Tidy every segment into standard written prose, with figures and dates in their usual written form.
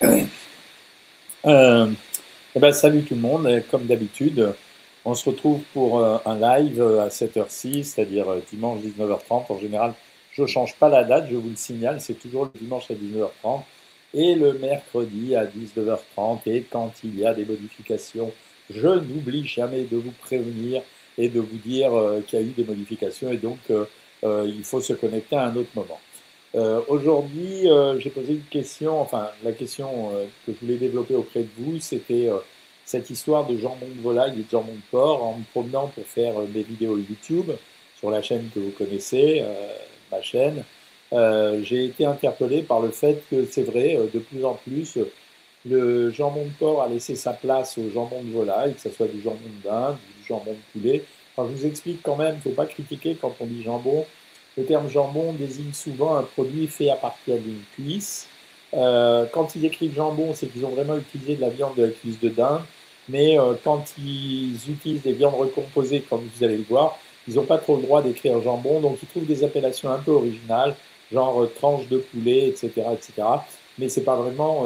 Euh, eh ben, salut tout le monde, et comme d'habitude, on se retrouve pour un live à cette heure-ci, c'est-à-dire dimanche 19h30. En général, je ne change pas la date, je vous le signale, c'est toujours le dimanche à 19h30 et le mercredi à 19h30. Et quand il y a des modifications, je n'oublie jamais de vous prévenir et de vous dire qu'il y a eu des modifications et donc il faut se connecter à un autre moment. Aujourd'hui, j'ai posé une question, enfin la question que je voulais développer auprès de vous, c'était cette histoire de jambon de volaille et de jambon de porc en me promenant pour faire mes vidéos YouTube sur la chaîne que vous connaissez, ma chaîne. J'ai été interpellé par le fait que c'est vrai, de plus en plus, le jambon de porc a laissé sa place au jambon de volaille, que ce soit du jambon de dinde, du jambon de poulet. Enfin, je vous explique quand même, il ne faut pas critiquer quand on dit jambon. Le terme jambon désigne souvent un produit fait à partir d'une cuisse. Quand ils écrivent jambon, c'est qu'ils ont vraiment utilisé de la viande de la cuisse de dinde. Mais quand ils utilisent des viandes recomposées, comme vous allez le voir, ils n'ont pas trop le droit d'écrire jambon. Donc ils trouvent des appellations un peu originales, genre tranche de poulet, etc., etc. Mais ce n'est pas vraiment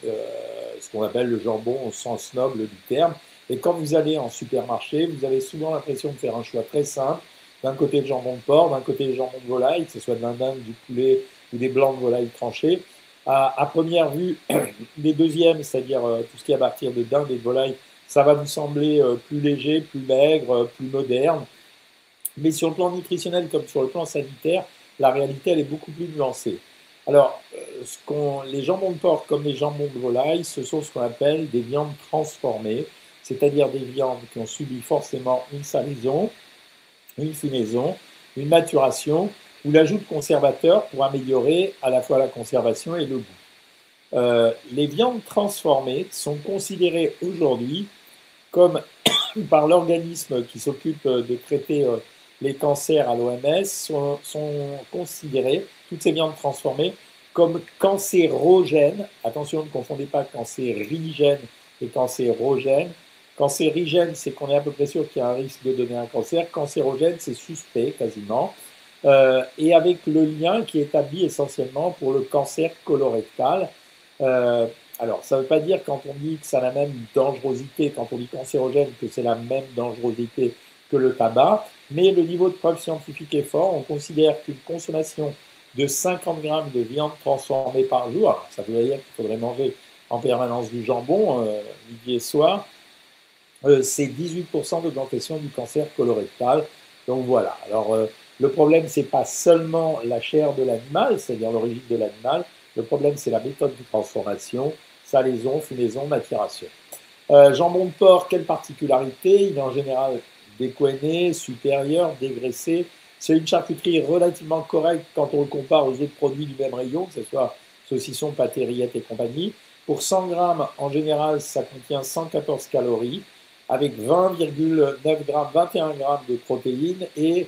ce qu'on appelle le jambon au sens noble du terme. Et quand vous allez en supermarché, vous avez souvent l'impression de faire un choix très simple. D'un côté le jambon de porc, d'un côté le jambon de volaille, que ce soit de l'indinde, du poulet ou des blancs de volaille tranchés. À première vue, les deuxièmes, c'est-à-dire tout ce qui est à partir de dinde et de volaille, ça va vous sembler plus léger, plus maigre, plus moderne. Mais sur le plan nutritionnel comme sur le plan sanitaire, la réalité, elle est beaucoup plus nuancée. Alors, les jambons de porc comme les jambons de volaille, ce sont ce qu'on appelle des viandes transformées, c'est-à-dire des viandes qui ont subi forcément une salaison, une fumaison, une maturation ou l'ajout de conservateurs pour améliorer à la fois la conservation et le goût. Les viandes transformées sont considérées aujourd'hui comme par l'organisme qui s'occupe de traiter les cancers à l'OMS, sont considérées, toutes ces viandes transformées, comme cancérogènes. Attention, ne confondez pas cancérigène et cancérogène. Cancérigène, c'est qu'on est à peu près sûr qu'il y a un risque de donner un cancer. Cancérogène, c'est suspect quasiment. Et avec le lien qui est établi essentiellement pour le cancer colorectal. Euh, alors, ça ne veut pas dire quand on dit que ça a la même dangerosité, quand on dit cancérogène, que c'est la même dangerosité que le tabac, mais le niveau de preuve scientifique est fort. On considère qu'une consommation de 50 grammes de viande transformée par jour, alors ça veut dire qu'il faudrait manger en permanence du jambon, midi et soir, c'est 18% d'augmentation du cancer colorectal. Donc voilà. Alors, le problème, ce n'est pas seulement la chair de l'animal, c'est-à-dire l'origine de l'animal. Le problème, c'est la méthode de transformation, salaison, fumaison, maturation. Jambon de porc, quelle particularité? Il est en général décoiné, supérieur, dégraissé. C'est une charcuterie relativement correcte quand on le compare aux autres produits du même rayon, que ce soit saucisson, pâté, rillettes et compagnie. Pour 100 grammes, en général, ça contient 114 calories, avec 20,9 grammes, 21 grammes de protéines et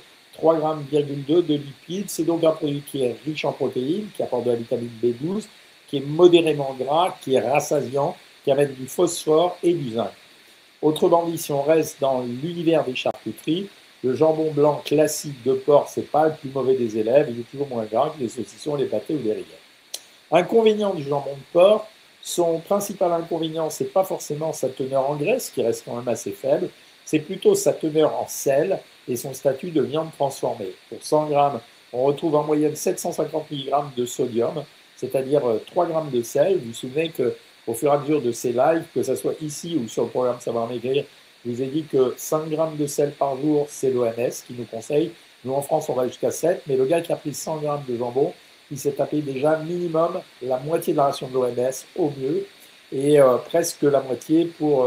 3,2 grammes de lipides. C'est donc un produit qui est riche en protéines, qui apporte de la vitamine B12, qui est modérément gras, qui est rassasiant, qui amène du phosphore et du zinc. Autrement dit, si on reste dans l'univers des charcuteries, le jambon blanc classique de porc, c'est pas le plus mauvais des élèves, il est toujours moins gras que les saucissons, les pâtés ou les rillettes. Inconvénient du jambon de porc, son principal inconvénient, c'est pas forcément sa teneur en graisse, qui reste quand même assez faible, c'est plutôt sa teneur en sel et son statut de viande transformée. Pour 100 grammes, on retrouve en moyenne 750 mg de sodium, c'est-à-dire 3 grammes de sel. Vous vous souvenez qu'au fur et à mesure de ces lives, que ce soit ici ou sur le programme Savoir Maigrir, je vous ai dit que 5 grammes de sel par jour, c'est l'OMS qui nous conseille. Nous, en France, on va jusqu'à 7, mais le gars qui a pris 100 grammes de jambon, il s'est tapé déjà minimum la moitié de la ration de l'OMS au mieux, et presque la moitié pour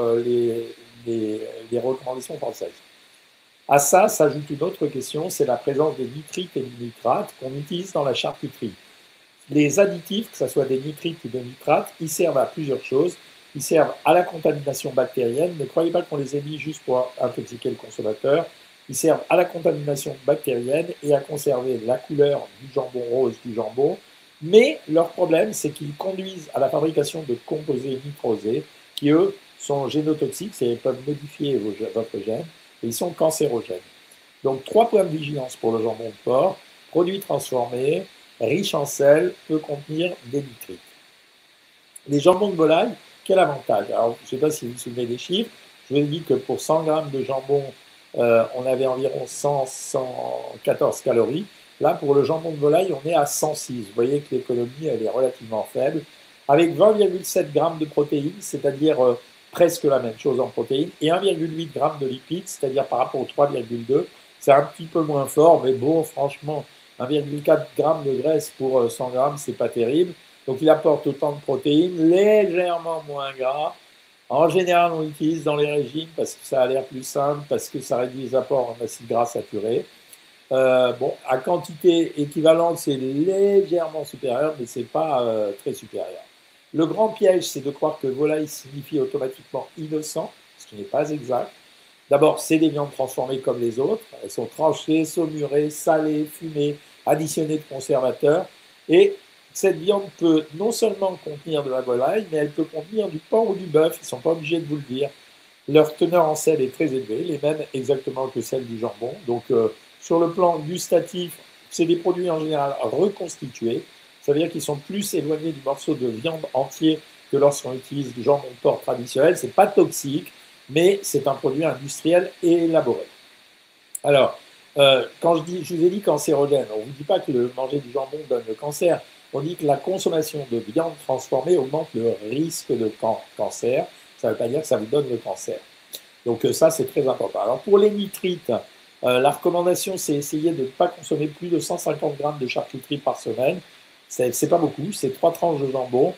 les recommandations françaises. À ça s'ajoute une autre question, c'est la présence des nitrites et des nitrates qu'on utilise dans la charcuterie. Les additifs, que ce soit des nitrites ou des nitrates, ils servent à plusieurs choses. Ils servent à la contamination bactérienne. Ne croyez pas qu'on les ait mis juste pour intoxiquer le consommateur. Ils servent à la contamination bactérienne et à conserver la couleur du jambon rose du jambon. Mais leur problème, c'est qu'ils conduisent à la fabrication de composés nitrosés qui, eux, sont génotoxiques, c'est-à-dire peuvent modifier votre gène, et ils sont cancérogènes. Donc, 3 points de vigilance pour le jambon de porc. Produits transformés, riche en sel, peut contenir des nitrites. Les jambons de volaille, quel avantage? Alors, je ne sais pas si vous vous souvenez des chiffres. Je vous ai dit que pour 100 grammes de jambon, on avait environ 114 calories. Là, pour le jambon de volaille, on est à 106. Vous voyez que l'économie, elle est relativement faible. Avec 20,7 grammes de protéines, c'est-à-dire presque la même chose en protéines, et 1,8 grammes de lipides, c'est-à-dire par rapport aux 3,2. C'est un petit peu moins fort, mais bon, franchement, 1,4 grammes de graisse pour 100 grammes, c'est pas terrible. Donc il apporte autant de protéines, légèrement moins gras. En général, on l'utilise dans les régimes parce que ça a l'air plus simple, parce que ça réduit les apports en acides gras saturés. Bon, à quantité équivalente, c'est légèrement supérieur, mais ce n'est pas très supérieur. Le grand piège, c'est de croire que volaille signifie automatiquement innocent, ce qui n'est pas exact. D'abord, c'est des viandes transformées comme les autres. Elles sont tranchées, saumurées, salées, fumées, additionnées de conservateurs. Et cette viande peut non seulement contenir de la volaille, mais elle peut contenir du porc ou du bœuf. Ils ne sont pas obligés de vous le dire. Leur teneur en sel est très élevée, les mêmes exactement que celle du jambon. Donc, sur le plan gustatif, c'est des produits en général reconstitués. Ça veut dire qu'ils sont plus éloignés du morceau de viande entier que lorsqu'on utilise du jambon de porc traditionnel. Ce n'est pas toxique, mais c'est un produit industriel et élaboré. Alors, quand je vous ai dit cancérogène, on ne vous dit pas que manger du jambon donne le cancer. On dit que la consommation de viande transformée augmente le risque de cancer. Ça ne veut pas dire que ça vous donne le cancer. Donc ça, c'est très important. Alors pour les nitrites, la recommandation, c'est essayer de ne pas consommer plus de 150 grammes de charcuterie par semaine. C'est pas beaucoup, c'est 3 tranches de jambon.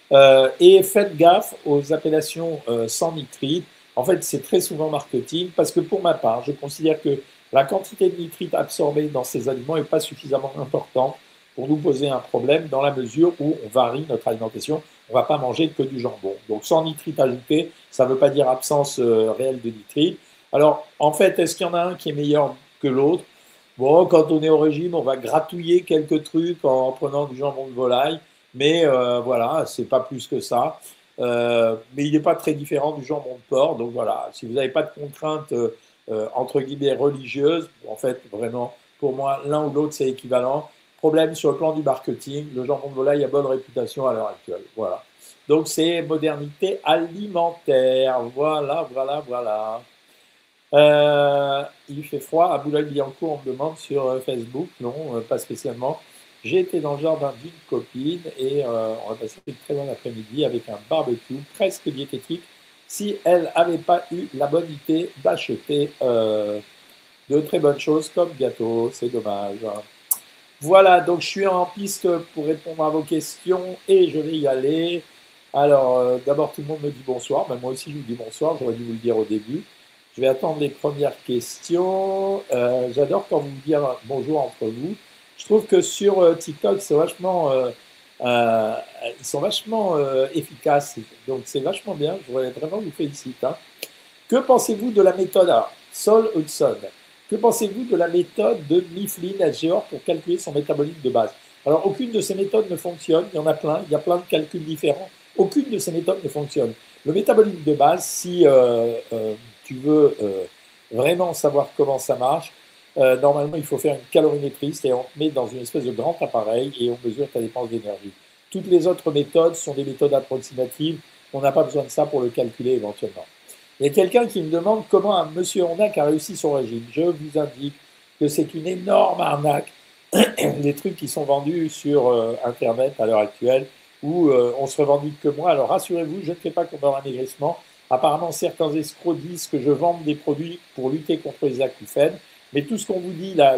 Et faites gaffe aux appellations sans nitrite. En fait, c'est très souvent marketing parce que pour ma part, je considère que la quantité de nitrite absorbée dans ces aliments n'est pas suffisamment importante pour nous poser un problème dans la mesure où on varie notre alimentation. On ne va pas manger que du jambon. Donc sans nitrite ajouté, ça ne veut pas dire absence réelle de nitrite. Alors, en fait, est-ce qu'il y en a un qui est meilleur que l'autre? Bon, quand on est au régime, on va gratouiller quelques trucs en prenant du jambon de volaille. Mais voilà, c'est pas plus que ça. Mais il n'est pas très différent du jambon de porc. Donc voilà, si vous n'avez pas de contraintes entre guillemets religieuses, en fait, vraiment, pour moi, l'un ou l'autre, c'est équivalent. Problème sur le plan du marketing, le jambon de volaille a bonne réputation à l'heure actuelle. Voilà. Donc c'est modernité alimentaire. Voilà, voilà, voilà. Il fait froid à Boulogne-Billancourt, on me demande sur Facebook. Non, pas spécialement. J'ai été dans le jardin d'une copine et on a passé une très bonne après-midi avec un barbecue presque diététique si elle n'avait pas eu la bonne idée d'acheter de très bonnes choses comme gâteau. C'est dommage. Voilà, donc je suis en piste pour répondre à vos questions et je vais y aller. Alors, d'abord, tout le monde me dit bonsoir. Ben, moi aussi, je vous dis bonsoir. J'aurais dû vous le dire au début. Je vais attendre les premières questions. J'adore quand vous me dites bonjour entre vous. Je trouve que sur TikTok, c'est vachement, ils sont vachement efficaces. Donc, c'est vachement bien. Je voudrais vraiment vous féliciter. Hein. Que pensez-vous de la méthode Sol Hudson? Que pensez-vous de la méthode de Mifflin SGOR pour calculer son métabolisme de base? Alors, aucune de ces méthodes ne fonctionne. Il y en a plein. Il y a plein de calculs différents. Aucune de ces méthodes ne fonctionne. Le métabolisme de base, si tu veux vraiment savoir comment ça marche, normalement, il faut faire une calorimétrie, c'est-à-dire on te met dans une espèce de grand appareil et on mesure ta dépense d'énergie. Toutes les autres méthodes sont des méthodes approximatives. On n'a pas besoin de ça pour le calculer éventuellement. Il y a quelqu'un qui me demande comment un monsieur Hornac a réussi son régime. Je vous indique que c'est une énorme arnaque. Les trucs qui sont vendus sur Internet à l'heure actuelle, où on se revendique que moi. Alors rassurez-vous, je ne fais pas comme un amaigrissement. Apparemment, certains escrocs disent que je vends des produits pour lutter contre les acouphènes. Mais tout ce qu'on vous dit là,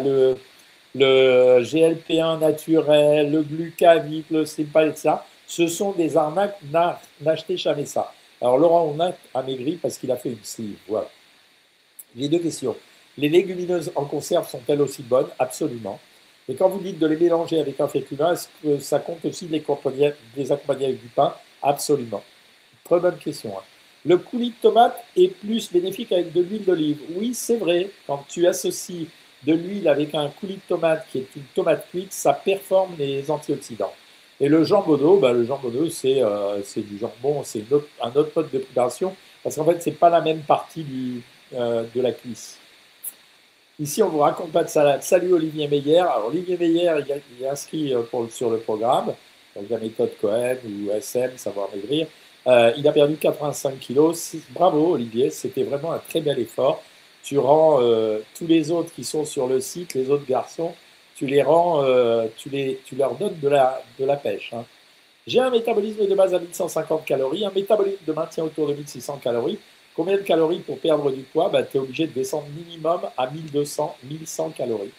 le GLP-1 naturel, le glucavit, le Slimpal, etc., ce sont des arnaques. N'achetez jamais ça. Alors Laurent Hornac a maigri parce qu'il a fait une sleeve. Voilà. J'ai deux questions. Les légumineuses en conserve sont-elles aussi bonnes? Absolument. Et quand vous dites de les mélanger avec un féculent, est-ce que ça compte aussi de les accompagner avec du pain? Absolument. Très bonne question. Hein. Le coulis de tomate est plus bénéfique avec de l'huile d'olive. Oui, c'est vrai. Quand tu associes de l'huile avec un coulis de tomate qui est une tomate cuite, ça performe les antioxydants. Et le jambonneau, le jambonneau, c'est du jambon, c'est un autre mode de préparation, parce qu'en fait, ce n'est pas la même partie de la cuisse. Ici, on ne vous raconte pas de salade. Salut Olivier Meyer. Alors, Olivier Meyer, il est inscrit sur le programme. donc la méthode Cohen ou SM, savoir maigrir. Il a perdu 85 kilos. Bravo Olivier, c'était vraiment un très bel effort. Tu rends tous les autres qui sont sur le site, les autres garçons, tu les rends, tu leur donnes de la pêche. Hein. J'ai un métabolisme de base à 1150 calories, un métabolisme de maintien autour de 1600 calories. Combien de calories pour perdre du poids? Tu es obligé de descendre minimum à 1200, 1100 calories.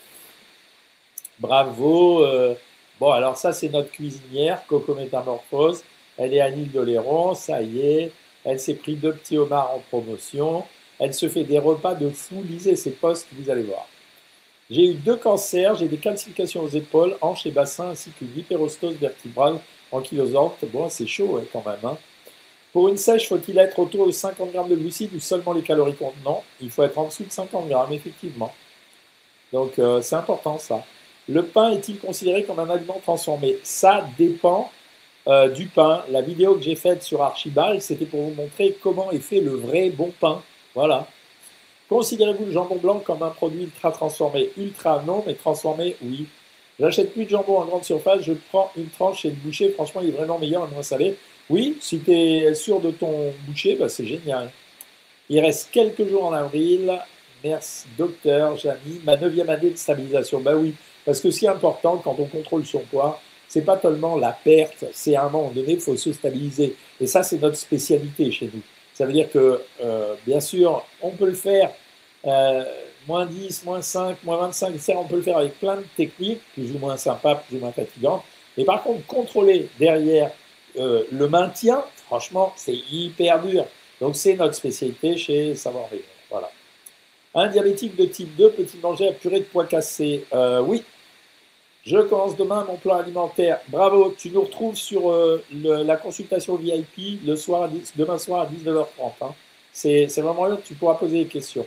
Bravo. Bon, alors ça, c'est notre cuisinière, Coco Métamorphose. Elle est à l'île d'Oléron, ça y est. Elle s'est pris 2 petits homards en promotion. Elle se fait des repas de fou. Lisez ses posts, vous allez voir. J'ai eu 2 cancers, j'ai des calcifications aux épaules, hanches et bassins, ainsi qu'une hypérostose vertébrale ankylosante. Bon, c'est chaud hein, quand même. Hein. Pour une sèche, faut-il être autour de 50 grammes de glucides ou seulement les calories comptent? Non, il faut être en dessous de 50 grammes, effectivement. Donc, c'est important ça. Le pain est-il considéré comme un aliment transformé? Ça dépend du pain. La vidéo que j'ai faite sur Archibald, c'était pour vous montrer comment est fait le vrai bon pain. Voilà. Considérez-vous le jambon blanc comme un produit ultra transformé? Ultra non, mais transformé, oui. J'achète plus de jambon en grande surface, je prends une tranche chez le boucher, franchement il est vraiment meilleur et moins salé. Oui, si tu es sûr de ton boucher, bah, c'est génial. Il reste quelques jours en avril. Merci, docteur Jamy. Ma 9e année de stabilisation. Ben oui, parce que ce qui est important quand on contrôle son poids, c'est pas tellement la perte, c'est à un moment donné, il faut se stabiliser. Et ça, c'est notre spécialité chez nous. Ça veut dire que, bien sûr, on peut le faire moins 10, moins 5, moins 25, etc. On peut le faire avec plein de techniques, plus ou moins sympas, plus ou moins fatigantes. Mais par contre, contrôler derrière le maintien, franchement, c'est hyper dur. Donc, c'est notre spécialité chez Savoir Maigrir. Voilà. Un diabétique de type 2 peut-il manger à purée de pois cassés? Oui. Je commence demain mon plan alimentaire. Bravo, tu nous retrouves sur la consultation VIP demain soir à 19h30. Hein. C'est vraiment là que tu pourras poser des questions.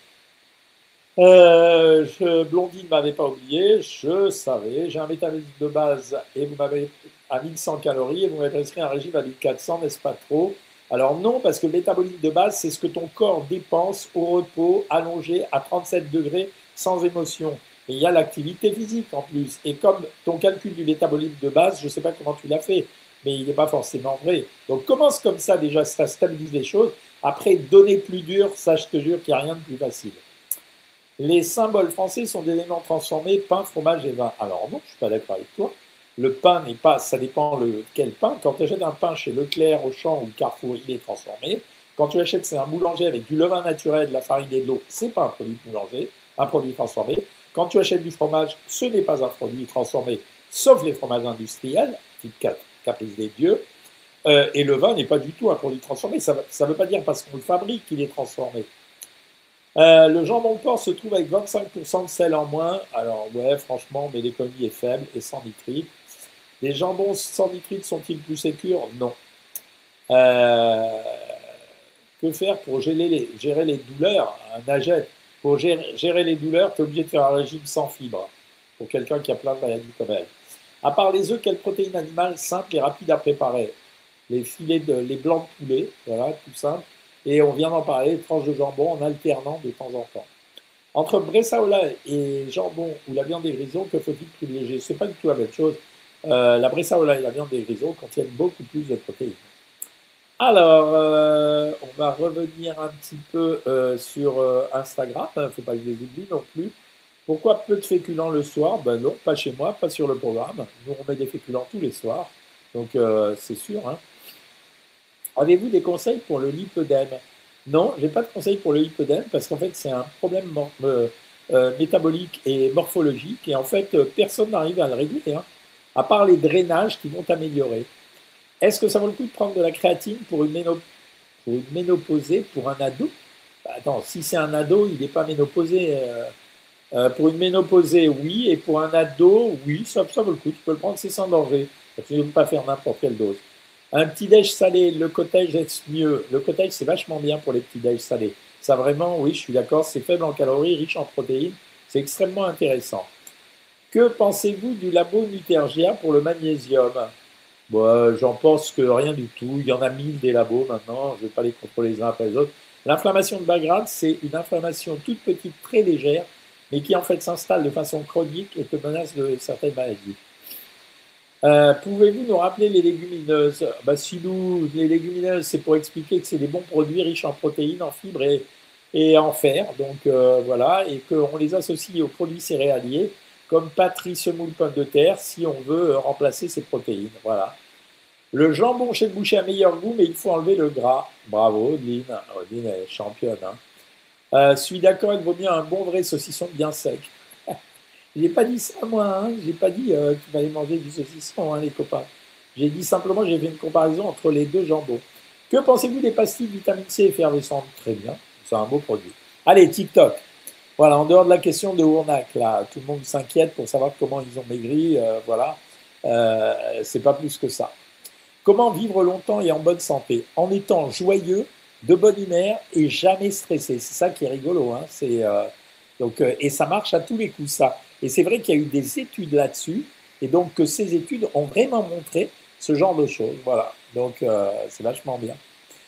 Blondine ne m'avait pas oublié, je savais. J'ai un métabolisme de base et vous m'avez à 1100 calories et vous m'avez prescrit un régime à 1400, n'est-ce pas trop? Alors non, parce que le métabolisme de base, c'est ce que ton corps dépense au repos, allongé à 37 degrés, sans émotion. Et il y a l'activité physique en plus. Et comme ton calcul du métabolisme de base, je ne sais pas comment tu l'as fait, mais il n'est pas forcément vrai. Donc commence comme ça déjà, ça stabilise les choses. Après, donner plus dur, ça je te jure qu'il n'y a rien de plus facile. Les symboles français sont des éléments transformés, pain, fromage et vin. Alors non, je ne suis pas d'accord avec toi. Le pain n'est pas, ça dépend quel pain. Quand tu achètes un pain chez Leclerc, Auchan ou Carrefour, il est transformé. Quand tu achètes, c'est un boulanger avec du levain naturel, de la farine et de l'eau, c'est pas un produit boulanger, un produit transformé. Quand tu achètes du fromage, ce n'est pas un produit transformé, sauf les fromages industriels, type caprice des dieux. Et le vin n'est pas du tout un produit transformé. Ça ne veut pas dire parce qu'on le fabrique qu'il est transformé. Le jambon de porc se trouve avec 25% de sel en moins. Alors, ouais, franchement, mais l'économie est faible et sans nitrite. Les jambons sans nitrite sont-ils plus sécures? Non. Que faire pour gérer les douleurs? Un agette. Pour gérer les douleurs, tu es obligé de faire un régime sans fibres pour quelqu'un qui a plein de maladies comme elle. À part les œufs, quelle protéine animale simple et rapide à préparer? Les blancs de poulet, voilà, tout simple. Et on vient d'en parler, tranches de jambon en alternant de temps en temps. Entre bressaola et jambon ou la viande des grisons, que faut-il privilégier? Ce n'est pas du tout la même chose. La bressaola et la viande des grisons contiennent beaucoup plus de protéines. Alors, on va revenir un petit peu sur Instagram. Il ne faut pas que je les oublie non plus. Pourquoi peu de féculents le soir? Ben non, pas chez moi, pas sur le programme. Nous, on met des féculents tous les soirs. Donc, c'est sûr. Hein. Avez-vous des conseils pour le lipœdème? Non, je n'ai pas de conseils pour le lipœdème parce qu'en fait, c'est un problème métabolique et morphologique. Et en fait, personne n'arrive à le régler, hein, à part les drainages qui vont améliorer. Est-ce que ça vaut le coup de prendre de la créatine pour une ménopausée, pour un ado? Bah, attends, si c'est un ado, il n'est pas ménopausé. Pour une ménopausée, oui. Et pour un ado, oui, ça vaut le coup. Tu peux le prendre, c'est sans danger. Tu ne peux pas faire n'importe quelle dose. Un petit déj salé, le cottage est mieux. Le cottage, c'est vachement bien pour les petits déj salés. Ça vraiment, oui, je suis d'accord, c'est faible en calories, riche en protéines. C'est extrêmement intéressant. Que pensez-vous du labo Nutergia pour le magnésium? Bon, j'en pense que rien du tout. Il y en a 1000 des labos maintenant. Je ne vais pas les contrôler les uns après les autres. L'inflammation de bas grade, c'est une inflammation toute petite, très légère, mais qui en fait s'installe de façon chronique et te menace de certaines maladies. Pouvez-vous nous rappeler les légumineuses? Bah, Sidou, les légumineuses, c'est pour expliquer que c'est des bons produits riches en protéines, en fibres et en fer. Donc voilà, et qu'on les associe aux produits céréaliers comme patrie, semoule, pommes de terre, si on veut remplacer ces protéines. Voilà. Le jambon chez le boucher a meilleur goût, mais il faut enlever le gras. Bravo, Odine. Odine est championne. Hein. Suis d'accord, il vaut mieux un bon vrai saucisson bien sec. J'ai pas dit ça, moi. Hein. J'ai pas dit qu'il fallait manger du saucisson, hein, les copains. J'ai dit simplement, j'ai fait une comparaison entre les deux jambons. Que pensez-vous des pastilles de vitamine C effervescentes? Très bien, c'est un beau produit. Allez, TikTok. Voilà, en dehors de la question de Ournac, là, tout le monde s'inquiète pour savoir comment ils ont maigri. Voilà, c'est pas plus que ça. Comment vivre longtemps et en bonne santé? En étant joyeux, de bonne humeur et jamais stressé. C'est ça qui est rigolo. Hein. Et ça marche à tous les coups, ça. Et c'est vrai qu'il y a eu des études là-dessus, et donc que ces études ont vraiment montré ce genre de choses. Voilà, donc c'est vachement bien.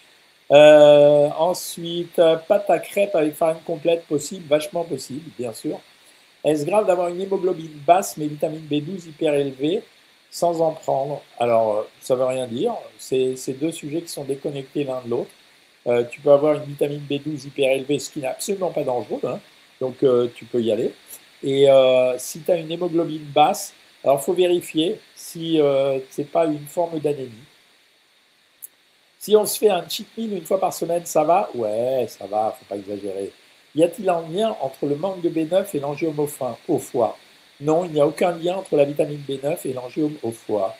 Ensuite, pâte à crêpes avec farine complète, possible, vachement possible, bien sûr. Est-ce grave d'avoir une hémoglobine basse mais vitamine B12 hyper élevée sans en prendre? Alors, ça ne veut rien dire. C'est deux sujets qui sont déconnectés l'un de l'autre. Tu peux avoir une vitamine B12 hyper élevée, ce qui n'est absolument pas dangereux. Hein. Donc, tu peux y aller. Et si tu as une hémoglobine basse, alors il faut vérifier si ce n'est pas une forme d'anémie. Si on se fait un cheat meal une fois par semaine, ça va? Ouais, ça va, faut pas exagérer. Y a-t-il un lien entre le manque de B9 et l'angiome au foie? Non, il n'y a aucun lien entre la vitamine B9 et l'angiome au foie.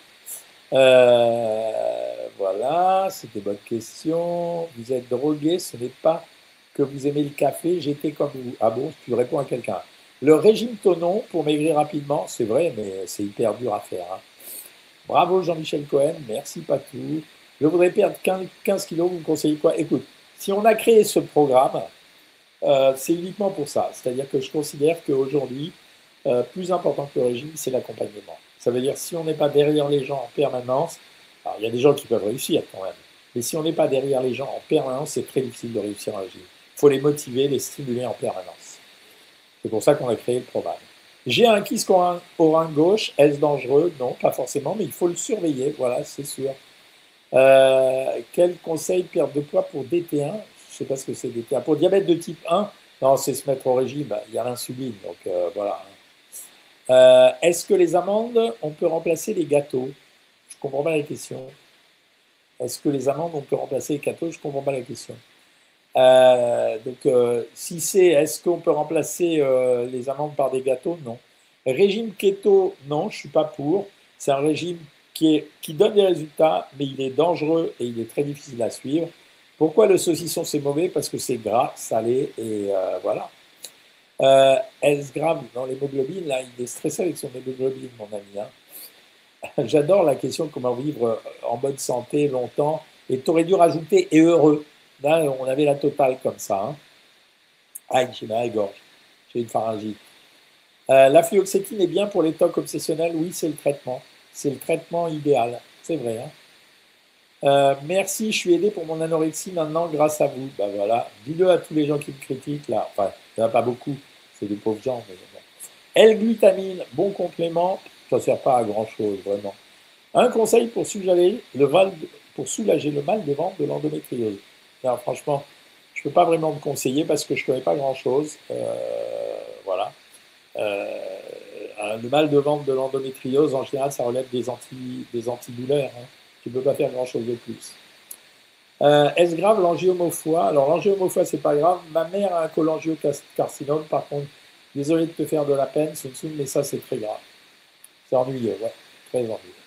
Voilà, c'est des bonnes questions. Vous êtes drogué, ce n'est pas que vous aimez le café, j'étais comme vous. Ah bon, tu réponds à quelqu'un. Le régime Tonon pour maigrir rapidement, c'est vrai, mais c'est hyper dur à faire. Hein. Bravo Jean-Michel Cohen, merci Patou. Je voudrais perdre 15 kilos, vous me conseillez quoi? Écoute, si on a créé ce programme, c'est uniquement pour ça. C'est-à-dire que je considère qu'aujourd'hui, plus important que le régime, c'est l'accompagnement. Ça veut dire si on n'est pas derrière les gens en permanence, alors il y a des gens qui peuvent réussir quand même, mais si on n'est pas derrière les gens en permanence, c'est très difficile de réussir un régime. Il faut les motiver, les stimuler en permanence. C'est pour ça qu'on a créé le programme. J'ai un kyste orin gauche, est-ce dangereux? Non, pas forcément, mais il faut le surveiller, voilà, c'est sûr. Quel conseil perte de poids pour DT1? Je ne sais pas ce que c'est DT1. Pour diabète de type 1, non, c'est se mettre au régime, il y a l'insuline, donc voilà. Est-ce que les amandes, on peut remplacer les gâteaux? Je ne comprends pas la question. Est-ce que les amandes, on peut remplacer les gâteaux? Je ne comprends pas la question. Si c'est, est-ce qu'on peut remplacer les amandes par des gâteaux? Non. Régime keto, non, je ne suis pas pour. C'est un régime qui donne des résultats, mais il est dangereux et il est très difficile à suivre. Pourquoi le saucisson c'est mauvais? Parce que c'est gras, salé et voilà. Est-ce grave dans l'hémoglobine? Là, il est stressé avec son hémoglobine, mon ami. Hein. J'adore la question comment vivre en bonne santé longtemps. Et tu aurais dû rajouter et heureux. Là, on avait la totale comme ça. Hein. Aïe, j'ai mal à la gorge. J'ai une pharyngite. La fluoxétine est bien pour les tocs obsessionnels. Oui, c'est le traitement. C'est le traitement idéal. C'est vrai. Hein. Merci, je suis aidé pour mon anorexie maintenant grâce à vous. Ben voilà, dis-le à tous les gens qui me critiquent là. Enfin, il n'y en a pas beaucoup, c'est des pauvres gens. Mais bon. L-glutamine, bon complément, ça ne sert pas à grand chose vraiment. Un conseil pour soulager le mal de ventre de l'endométriose. Alors, franchement, je ne peux pas vraiment me conseiller parce que je ne connais pas grand chose. Voilà. Le mal de ventre de l'endométriose, en général, ça relève des antidouleurs. Hein. Tu ne peux pas faire grand-chose de plus. Est-ce grave l'angiome au foie? Alors l'angiome au foie, c'est pas grave. Ma mère a un cholangiocarcinome, par contre, désolé de te faire de la peine, mais ça c'est très grave. C'est ennuyeux, ouais, très ennuyeux.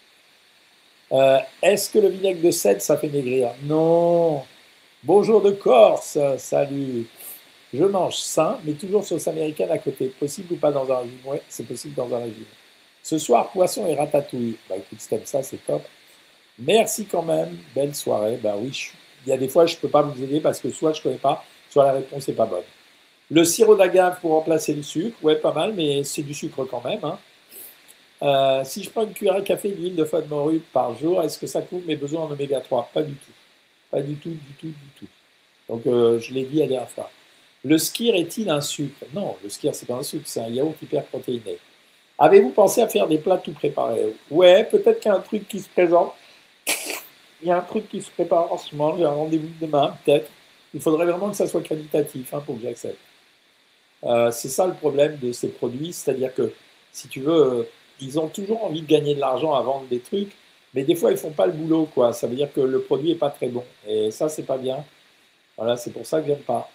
Est-ce que le vinaigre de cidre, ça fait maigrir? Non. Bonjour de Corse, salut. Je mange sain, mais toujours sauce américaine à côté. Possible ou pas dans un régime? Oui, c'est possible dans un régime. Ce soir, poisson et ratatouille. Bah écoute, si t'aimes ça, c'est top. Merci quand même, belle soirée. Ben oui, il y a des fois, je ne peux pas vous aider parce que soit je ne connais pas, soit la réponse n'est pas bonne. Le sirop d'agave pour remplacer le sucre, ouais, pas mal, mais c'est du sucre quand même. Hein. Si je prends une cuillère à café d'huile de foie de morue par jour, est-ce que ça couvre mes besoins en oméga 3? Pas du tout. Pas du tout, du tout, du tout. Donc, je l'ai dit la dernière fois. Le skyr est-il un sucre? Non, le skyr, c'est pas un sucre, c'est un yaourt hyperprotéiné. Avez-vous pensé à faire des plats tout préparés? Ouais, peut-être qu'il y a un truc qui se présente. Il y a un truc qui se prépare en ce moment. J'ai un rendez-vous demain, peut-être. Il faudrait vraiment que ça soit qualitatif pour que j'accepte. C'est ça le problème de ces produits, c'est-à-dire que si tu veux, ils ont toujours envie de gagner de l'argent à vendre des trucs, mais des fois ils font pas le boulot, quoi. Ça veut dire que le produit est pas très bon, et ça c'est pas bien. Voilà, c'est pour ça que j'aime pas.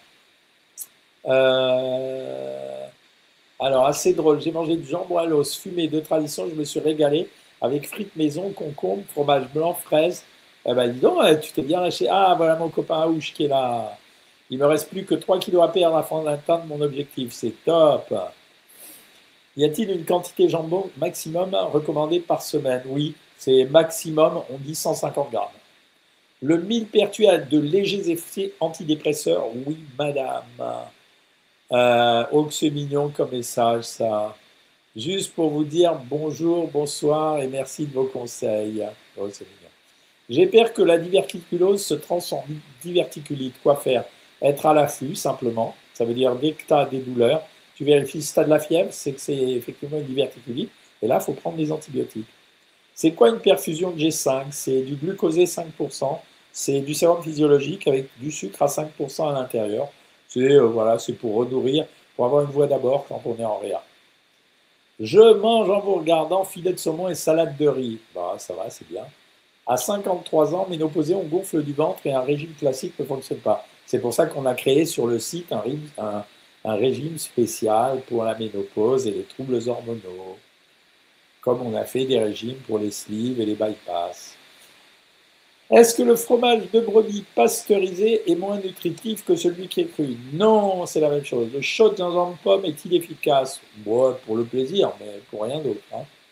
Euh, Alors assez drôle, j'ai mangé du jambon à l'os fumé de tradition, je me suis régalé avec frites maison, concombre, fromage blanc, fraises. Eh ben dis donc, tu t'es bien lâché. Ah voilà mon copain Aouche qui est là. Il me reste plus que 3 kilos à perdre afin d'atteindre mon objectif, c'est top. Y a-t-il une quantité de jambon maximum recommandée par semaine? Oui, c'est maximum, on dit 150 grammes. Le millepertuis a de légers effets antidépresseurs? Oui, madame. Oh, que c'est mignon comme message, ça. Juste pour vous dire bonjour, bonsoir et merci de vos conseils. Oh, c'est mignon. J'ai peur que la diverticulose se transforme en diverticulite. Quoi faire? Être à l'affût, simplement. Ça veut dire dès que tu as des douleurs, tu vérifies si tu as de la fièvre, c'est que c'est effectivement une diverticulite. Et là, il faut prendre des antibiotiques. C'est quoi une perfusion de G5? C'est du glucosé 5%. C'est du sérum physiologique avec du sucre à 5% à l'intérieur. Voilà, c'est pour renourrir, pour avoir une voix d'abord quand on est en réa. Je mange en vous regardant filet de saumon et salade de riz. Bah, ça va, c'est bien. À 53 ans, ménopausée, on gonfle du ventre et un régime classique ne fonctionne pas. C'est pour ça qu'on a créé sur le site un régime spécial pour la ménopause et les troubles hormonaux, comme on a fait des régimes pour les sleeves et les bypass. Est-ce que le fromage de brebis pasteurisé est moins nutritif que celui qui est cru? Non, c'est la même chose. Le shot d'un jambon de pomme est-il efficace? Bon, pour le plaisir, mais pour rien d'autre.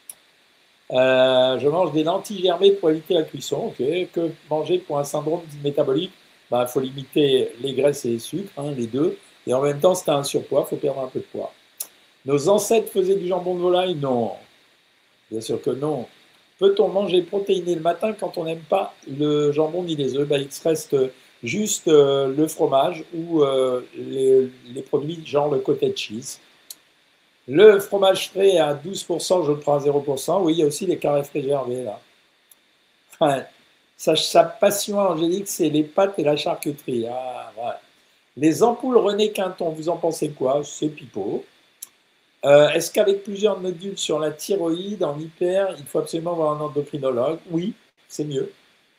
Je mange des lentilles germées pour éviter la cuisson. Ok. Que manger pour un syndrome métabolique? Il faut limiter les graisses et les sucres, les deux. Et en même temps, si tu as un surpoids, il faut perdre un peu de poids. Nos ancêtres faisaient du jambon de volaille? Non, bien sûr que non. Peut-on manger protéiné le matin quand on n'aime pas le jambon ni les œufs? Il se reste juste le fromage ou les produits genre le cottage cheese. Le fromage frais à 12%, je le prends à 0%. Oui, il y a aussi les carrés réfrigérés là. Enfin, sa passion angélique, c'est les pâtes et la charcuterie. Ah, voilà. Les ampoules René Quinton, vous en pensez quoi? C'est pipeau. Est-ce qu'avec plusieurs nodules sur la thyroïde, en hyper, il faut absolument voir un endocrinologue? Oui, c'est mieux.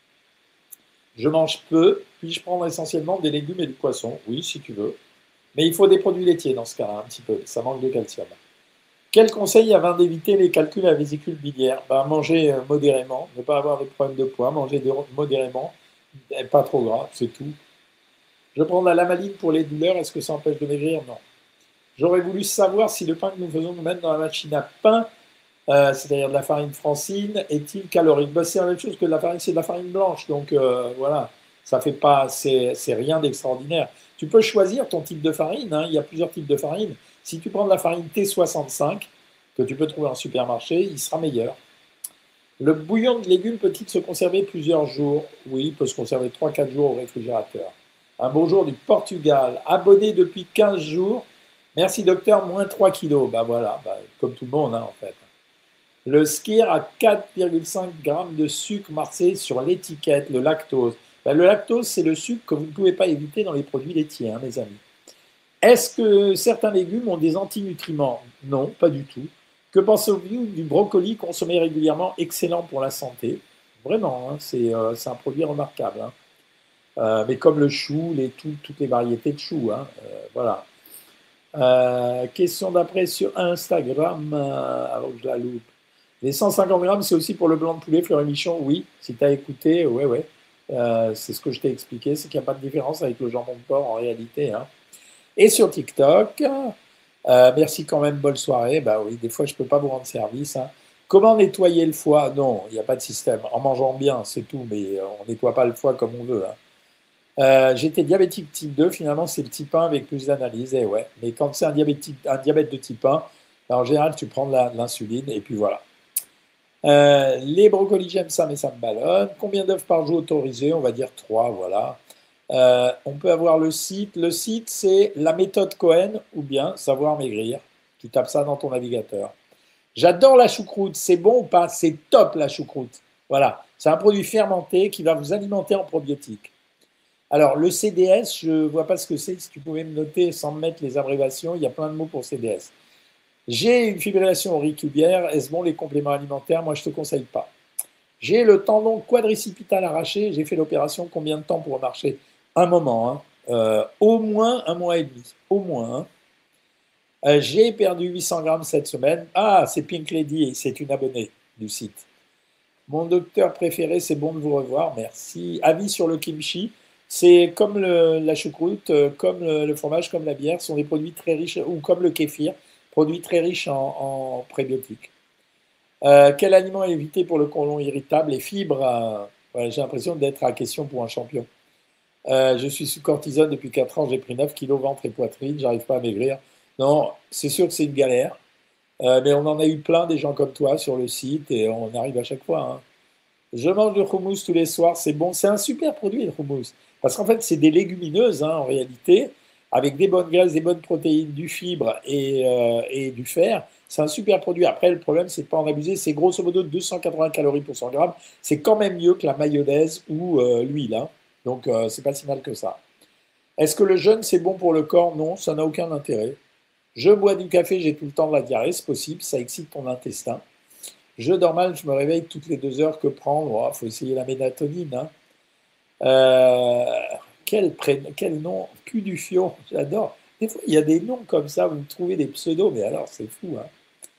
Je mange peu, puis je prends essentiellement des légumes et du poisson. Oui, si tu veux. Mais il faut des produits laitiers dans ce cas-là, un petit peu. Ça manque de calcium. Quel conseil avant d'éviter les calculs à la vésicule biliaire? Manger modérément, ne pas avoir de problème de poids, manger modérément, et pas trop gras, c'est tout. Je prends de la lamaline pour les douleurs, est-ce que ça empêche de maigrir? Non. J'aurais voulu savoir si le pain que nous faisons nous-mêmes dans la machine à pain, c'est-à-dire de la farine francine, est-il calorique? C'est la même chose que de la farine, c'est de la farine blanche, donc voilà, ça fait pas, c'est rien d'extraordinaire. Tu peux choisir ton type de farine, il y a plusieurs types de farine. Si tu prends de la farine T65, que tu peux trouver en supermarché, il sera meilleur. Le bouillon de légumes peut-il se conserver plusieurs jours? Oui, il peut se conserver 3-4 jours au réfrigérateur. Un bonjour du Portugal, abonné depuis 15 jours. Merci docteur, moins 3 kilos. Voilà, comme tout le monde en fait. Le skyr a 4,5 grammes de sucre marqué sur l'étiquette, le lactose. Le lactose, c'est le sucre que vous ne pouvez pas éviter dans les produits laitiers, mes amis. Est-ce que certains légumes ont des antinutriments? Non, pas du tout. Que pensez-vous du brocoli consommé régulièrement, excellent pour la santé? Vraiment, c'est un produit remarquable. Mais comme le chou, toutes les variétés de choux. Voilà. Question d'après sur Instagram, avant que je la loupe. Les 150 grammes, c'est aussi pour le blanc de poulet, Fleury Michon? Oui, si tu as écouté, ouais. C'est ce que je t'ai expliqué, c'est qu'il n'y a pas de différence avec le jambon de porc en réalité. Et sur TikTok, merci quand même, bonne soirée. Oui, des fois, je ne peux pas vous rendre service. Comment nettoyer le foie? Non, il n'y a pas de système. En mangeant bien, c'est tout, mais on ne nettoie pas le foie comme on veut. J'étais diabétique type 2, finalement, c'est le type 1 avec plus d'analyse. Et ouais, mais quand c'est un diabète de type 1, en général, tu prends de l'insuline et puis voilà. Les brocolis, j'aime ça, mais ça me ballonne. Combien d'œufs par jour autorisés? On va dire 3, voilà. On peut avoir le site. Le site, c'est la méthode Cohen ou bien Savoir Maigrir. Tu tapes ça dans ton navigateur. J'adore la choucroute, c'est bon ou pas? C'est top la choucroute. Voilà, c'est un produit fermenté qui va vous alimenter en probiotiques. Alors, le CDS, je ne vois pas ce que c'est. Si tu pouvais me noter sans me mettre les abréviations, il y a plein de mots pour CDS. J'ai une fibrillation auriculaire. Est-ce bon les compléments alimentaires? Moi, je ne te conseille pas. J'ai le tendon quadricipital arraché. J'ai fait l'opération. Combien de temps pour remarcher? Un moment. Hein. Au moins un mois et demi. Au moins. Hein. J'ai perdu 800 grammes cette semaine. Ah, c'est Pink Lady. C'est une abonnée du site. Mon docteur préféré, c'est bon de vous revoir. Merci. Avis sur le kimchi. C'est comme la choucroute, comme le fromage, comme la bière, sont des produits très riches, ou comme le kéfir, produits très riches en prébiotiques. Quel aliment éviter pour le côlon irritable? Les fibres, ouais, j'ai l'impression d'être à question pour un champion. Je suis sous cortisone depuis 4 ans, j'ai pris 9 kilos ventre et poitrine, j'arrive pas à maigrir. Non, c'est sûr que c'est une galère, mais on en a eu plein des gens comme toi sur le site et on arrive à chaque fois. Hein. Je mange du houmous tous les soirs, c'est bon. C'est un super produit, le houmous. Parce qu'en fait, c'est des légumineuses, hein, en réalité, avec des bonnes graisses, des bonnes protéines, du fibre et du fer. C'est un super produit. Après, le problème, c'est de ne pas en abuser. C'est grosso modo 280 calories pour 100 grammes. C'est quand même mieux que la mayonnaise ou l'huile. Hein. Donc, c'est pas si mal que ça. Est-ce que le jeûne, c'est bon pour le corps? Non, ça n'a aucun intérêt. Je bois du café, j'ai tout le temps de la diarrhée, c'est possible, ça excite ton intestin. Je dors mal, je me réveille toutes les 2 heures. Que prendre? Il faut essayer la mélatonine. Hein. Euh, quel nom? Cul du fion, j'adore. Des fois, il y a des noms comme ça, vous trouvez des pseudos, mais alors c'est fou. Hein.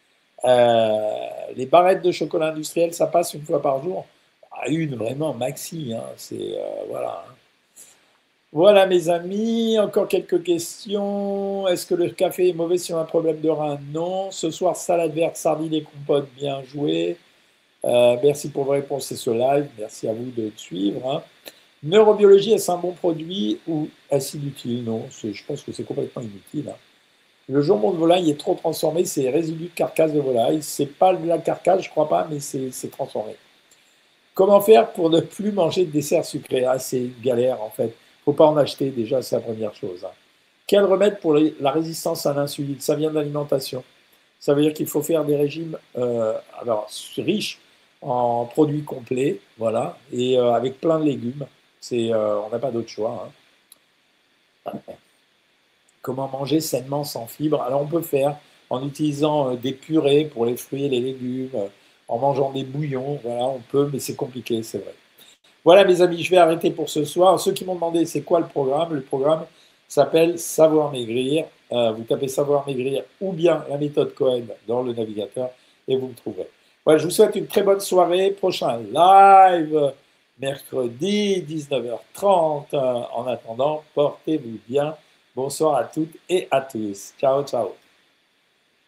Les barrettes de chocolat industriel, ça passe une fois par jour. Ah, une vraiment maxi. Hein. C'est voilà. Hein. Voilà mes amis, encore quelques questions. Est-ce que le café est mauvais si on a un problème de rein? Non. Ce soir, salade verte, sardines et compote, bien joué. Merci pour vos réponses et ce live. Merci à vous de suivre. Hein. Neurobiologie, est-ce un bon produit ou est-ce inutile? Non, je pense que c'est complètement inutile. Hein. Le jambon de volaille est trop transformé, c'est résidus de carcasse de volaille. C'est pas de la carcasse, je crois pas, mais c'est transformé. Comment faire pour ne plus manger de dessert sucré? Ah, c'est une galère en fait. Faut pas en acheter déjà, c'est la première chose. Hein. Quel remède pour la résistance à l'insuline? Ça vient de l'alimentation. Ça veut dire qu'il faut faire des régimes alors, riches en produits complets, voilà, et avec plein de légumes. On n'a pas d'autre choix. Hein. Comment manger sainement sans fibres? Alors on peut faire en utilisant des purées pour les fruits et les légumes, en mangeant des bouillons, voilà, on peut, mais c'est compliqué, c'est vrai. Voilà mes amis, je vais arrêter pour ce soir. Ceux qui m'ont demandé c'est quoi le programme s'appelle Savoir Maigrir. Vous tapez Savoir Maigrir ou bien la méthode Cohen dans le navigateur et vous me trouverez. Voilà, je vous souhaite une très bonne soirée. Prochain live mercredi 19h30. En attendant, portez-vous bien. Bonsoir à toutes et à tous. Ciao, ciao.